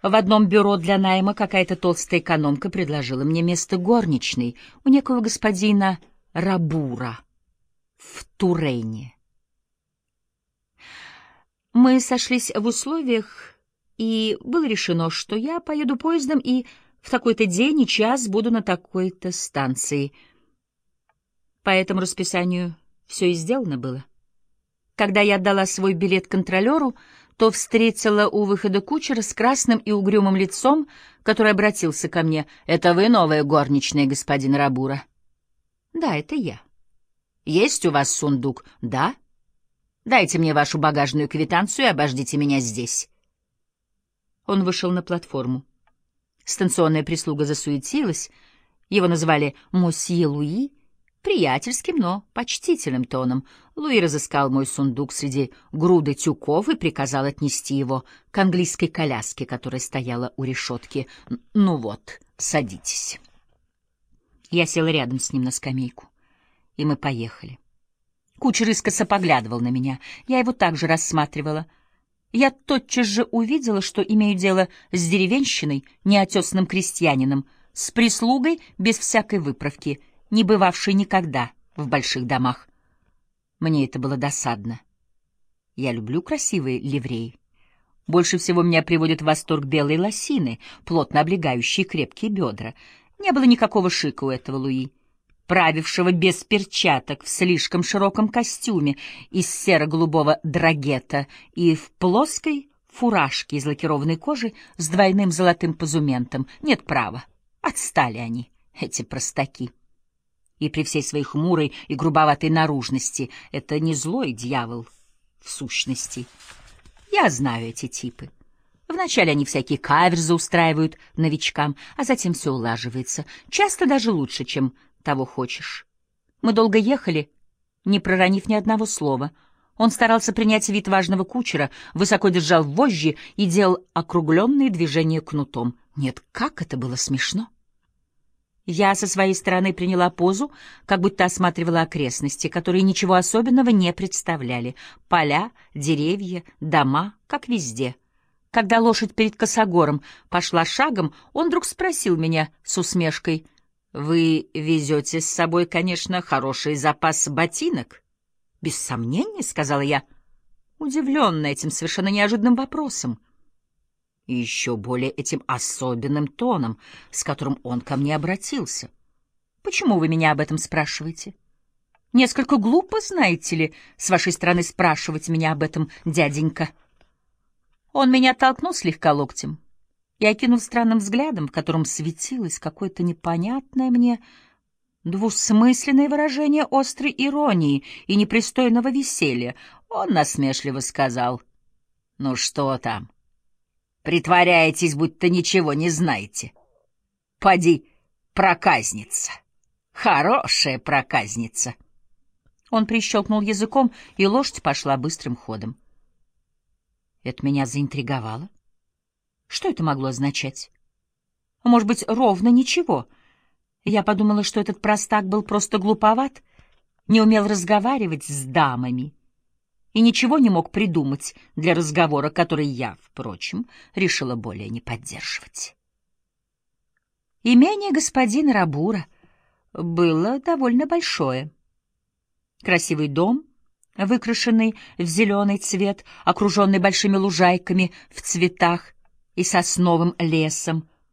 В одном бюро для найма какая-то толстая экономка предложила мне место горничной у некого господина Рабура в Турене. Мы сошлись в условиях, и было решено, что я поеду поездом и в такой-то день и час буду на такой-то станции. По этому расписанию все и сделано было. Когда я отдала свой билет контролеру, то встретила у выхода кучера с красным и угрюмым лицом, который обратился ко мне. «Это вы новая горничная, господин Рабура?» «Да, это я». «Есть у вас сундук?» «Да». «Дайте мне вашу багажную квитанцию и обождите меня здесь». Он вышел на платформу. Станционная прислуга засуетилась. Его называли «Мосье Луи», приятельским, но почтительным тоном. Луи разыскал мой сундук среди груды тюков и приказал отнести его к английской коляске, которая стояла у решетки. «Ну вот, садитесь». Я села рядом с ним на скамейку, и мы поехали. Кучер искоса поглядывал на меня. Я его также рассматривала. Я тотчас же увидела, что имею дело с деревенщиной, неотесанным крестьянином, с прислугой без всякой выправки, не бывавшей никогда в больших домах. Мне это было досадно. Я люблю красивые ливреи. Больше всего меня приводит в восторг белые лосины, плотно облегающие крепкие бедра. Не было никакого шика у этого Луи, правившего без перчаток в слишком широком костюме из серо-голубого драгета и в плоской фуражке из лакированной кожи с двойным золотым позументом. Нет права, отстали они, эти простаки. И при всей своей хмурой и грубоватой наружности это не злой дьявол в сущности. Я знаю эти типы. Вначале они всякие каверзы устраивают новичкам, а затем все улаживается, часто даже лучше, чем того хочешь. Мы долго ехали, не проронив ни одного слова. Он старался принять вид важного кучера, высоко держал вожжи и делал округленные движения кнутом. Нет, как это было смешно! Я со своей стороны приняла позу, как будто осматривала окрестности, которые ничего особенного не представляли. Поля, деревья, дома, как везде. Когда лошадь перед косогором пошла шагом, он вдруг спросил меня с усмешкой: «Вы везете с собой, конечно, хороший запас ботинок?» «Без сомнения», — сказала я, удивленная этим совершенно неожиданным вопросом. И еще более этим особенным тоном, с которым он ко мне обратился. «Почему вы меня об этом спрашиваете? Несколько глупо, знаете ли, с вашей стороны спрашивать меня об этом, дяденька». Он меня толкнул слегка локтем и окинул странным взглядом, в котором светилось какое-то непонятное мне двусмысленное выражение острой иронии и непристойного веселья. Он насмешливо сказал: «Ну что там? Притворяетесь, будто ничего не знаете. Поди, проказница. Хорошая проказница». Он прищелкнул языком, и лошадь пошла быстрым ходом. Это меня заинтриговало. Что это могло означать? Может быть, ровно ничего. Я подумала, что этот простак был просто глуповат, не умел разговаривать с дамами и ничего не мог придумать для разговора, который я, впрочем, решила более не поддерживать. Имение господина Рабура было довольно большое. Красивый дом, выкрашенный в зеленый цвет, окруженный большими лужайками в цветах и сосновым лесом,